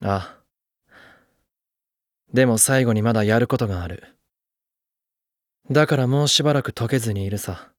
ああ。でも最後にまだやることがある。だからもうしばらく解けずにいるさ。